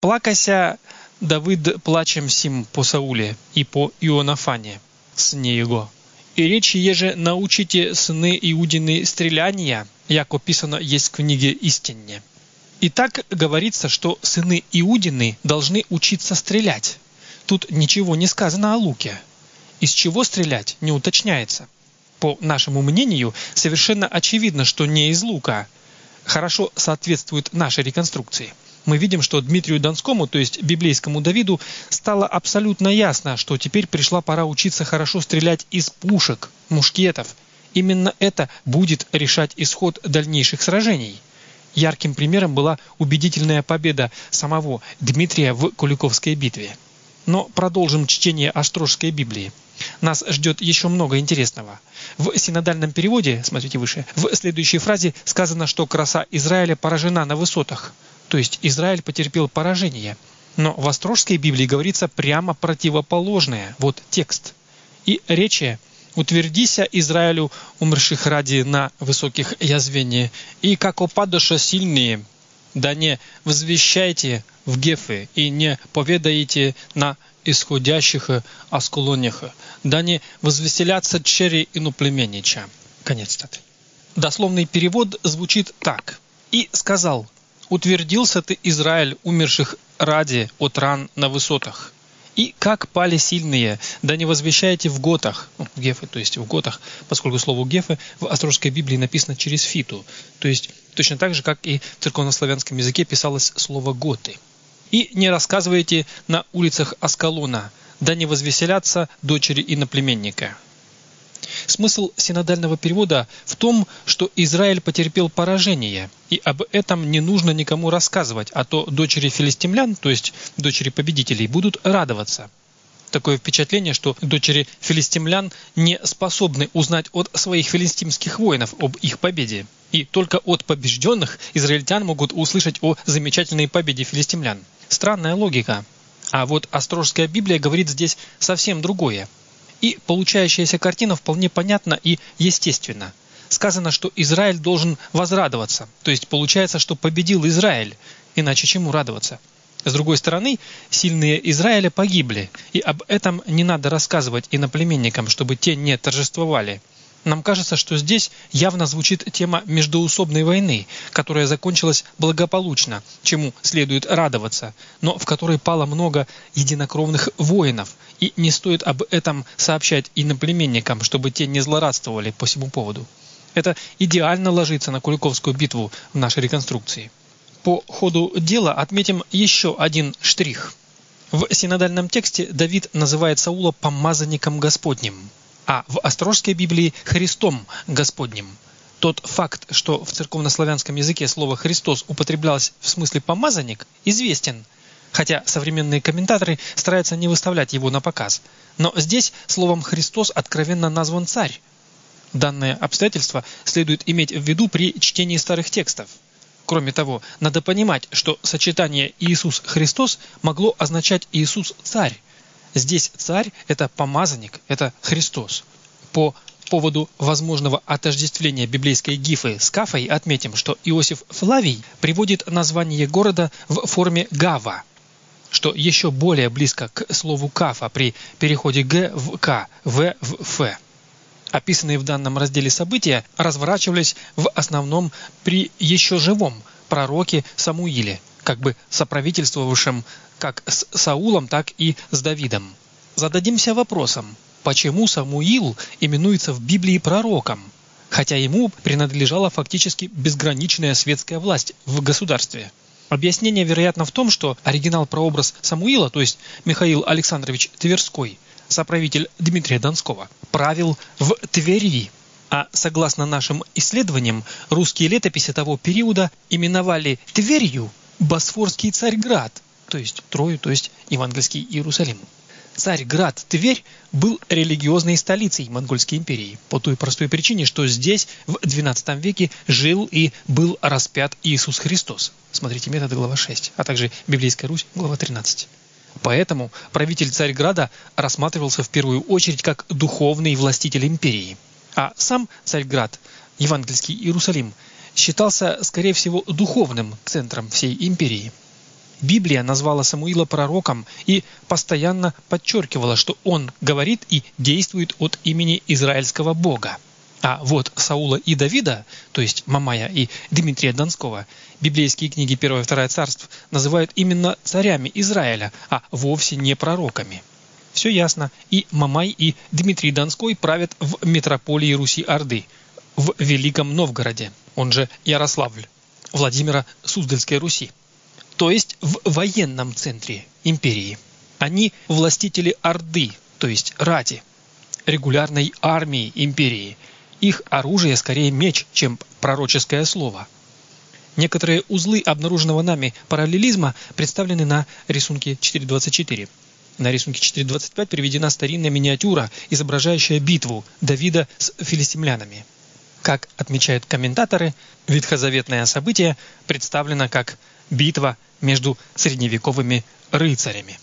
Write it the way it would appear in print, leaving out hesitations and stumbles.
Плакася Давид плачем сим по Сауле и по Ионафане, сыне его. И речи еже научите сыны Иудины стреляния, яко писано есть в книге истинне. И так говорится, что сыны Иудины должны учиться стрелять. Тут ничего не сказано о луке. Из чего стрелять, не уточняется. По нашему мнению, совершенно очевидно, что не из лука. Хорошо соответствует нашей реконструкции. Мы видим, что Дмитрию Донскому, то есть библейскому Давиду, стало абсолютно ясно, что теперь пришла пора учиться хорошо стрелять из пушек, мушкетов. Именно это будет решать исход дальнейших сражений. Ярким примером была убедительная победа самого Дмитрия в Куликовской битве. Но продолжим чтение Острожской Библии. Нас ждет еще много интересного. В синодальном переводе, смотрите выше, в следующей фразе сказано, что краса Израиля поражена на высотах. То есть Израиль потерпел поражение. Но в Острожской Библии говорится прямо противоположное. Вот текст. «И рече, утвердися Израилю, умерших ради на высоких язвении, и как опадоша сильные, да не возвещайте в Гефы, и не поведаете на исходящих осколонях, да не возвеселятся чери иноплеменнича». Конец цитаты. Дословный перевод звучит так. «И сказал, утвердился ты, Израиль, умерших ради от ран на высотах. И как пали сильные, да не возвещаете в готах». Гефы, то есть в готах, поскольку слово гефы в Острожской Библии написано через фиту. То есть точно так же, как и в церковнославянском языке писалось слово готы. «И не рассказывайте на улицах Аскалона, да не возвеселятся дочери иноплеменника». Смысл синодального перевода в том, что Израиль потерпел поражение, и об этом не нужно никому рассказывать, а то дочери филистимлян, то есть дочери победителей, будут радоваться. Такое впечатление, что дочери филистимлян не способны узнать от своих филистимских воинов об их победе. И только от побежденных израильтян могут услышать о замечательной победе филистимлян. Странная логика. А вот Острожская Библия говорит здесь совсем другое. И получающаяся картина вполне понятна и естественна. Сказано, что Израиль должен возрадоваться. То есть получается, что победил Израиль. Иначе чему радоваться? С другой стороны, сильные Израиля погибли. И об этом не надо рассказывать иноплеменникам, чтобы те не торжествовали. Нам кажется, что здесь явно звучит тема междоусобной войны, которая закончилась благополучно, чему следует радоваться, но в которой пало много единокровных воинов, и не стоит об этом сообщать иноплеменникам, чтобы те не злорадствовали по сему поводу. Это идеально ложится на Куликовскую битву в нашей реконструкции. По ходу дела отметим еще один штрих. В синодальном тексте Давид называет Саула помазанником Господним, а в Острожской Библии Христом Господним. Тот факт, что в церковнославянском языке слово «Христос» употреблялось в смысле «помазанник», известен, хотя современные комментаторы стараются не выставлять его на показ. Но здесь словом «Христос» откровенно назван царь. Данное обстоятельство следует иметь в виду при чтении старых текстов. Кроме того, надо понимать, что сочетание «Иисус Христос» могло означать «Иисус Царь». Здесь царь – это помазанник, это Христос. По поводу возможного отождествления библейской Гифы с Кафой отметим, что Иосиф Флавий приводит название города в форме Гава, что еще более близко к слову Кафа при переходе Г в К, В в Ф. Описанные в данном разделе события разворачивались в основном при еще живом пророке Самуиле, как бы соправительствовавшем как с Саулом, так и с Давидом. Зададимся вопросом, почему Самуил именуется в Библии пророком, хотя ему принадлежала фактически безграничная светская власть в государстве? Объяснение, вероятно, в том, что оригинал-прообраз Самуила, то есть Михаил Александрович Тверской, соправитель Дмитрия Донского, правил в Твери. А согласно нашим исследованиям, русские летописи того периода именовали Тверью Босфорский Царьград, то есть Трою, то есть Евангельский Иерусалим. Царьград Тверь был религиозной столицей Монгольской империи по той простой причине, что здесь в XII веке жил и был распят Иисус Христос. Смотрите методы, глава 6, а также Библейская Русь, глава 13. Поэтому правитель Царьграда рассматривался в первую очередь как духовный властитель империи. А сам Царьград, Евангельский Иерусалим, считался, скорее всего, духовным центром всей империи. Библия назвала Самуила пророком и постоянно подчеркивала, что он говорит и действует от имени израильского Бога. А вот Саула и Давида, то есть Мамая и Дмитрия Донского, библейские книги 1 и 2 царств называют именно царями Израиля, а вовсе не пророками. Все ясно, и Мамай, и Дмитрий Донской правят в метрополии Руси-Орды, в Великом Новгороде, он же Ярославль, Владимира Суздальской Руси, то есть в военном центре империи. Они властители Орды, то есть рати, регулярной армии империи. Их оружие скорее меч, чем пророческое слово. Некоторые узлы обнаруженного нами параллелизма представлены на рисунке 4.24. На рисунке 4.25 приведена старинная миниатюра, изображающая битву Давида с филистимлянами. Как отмечают комментаторы, ветхозаветное событие представлено как битва между средневековыми рыцарями.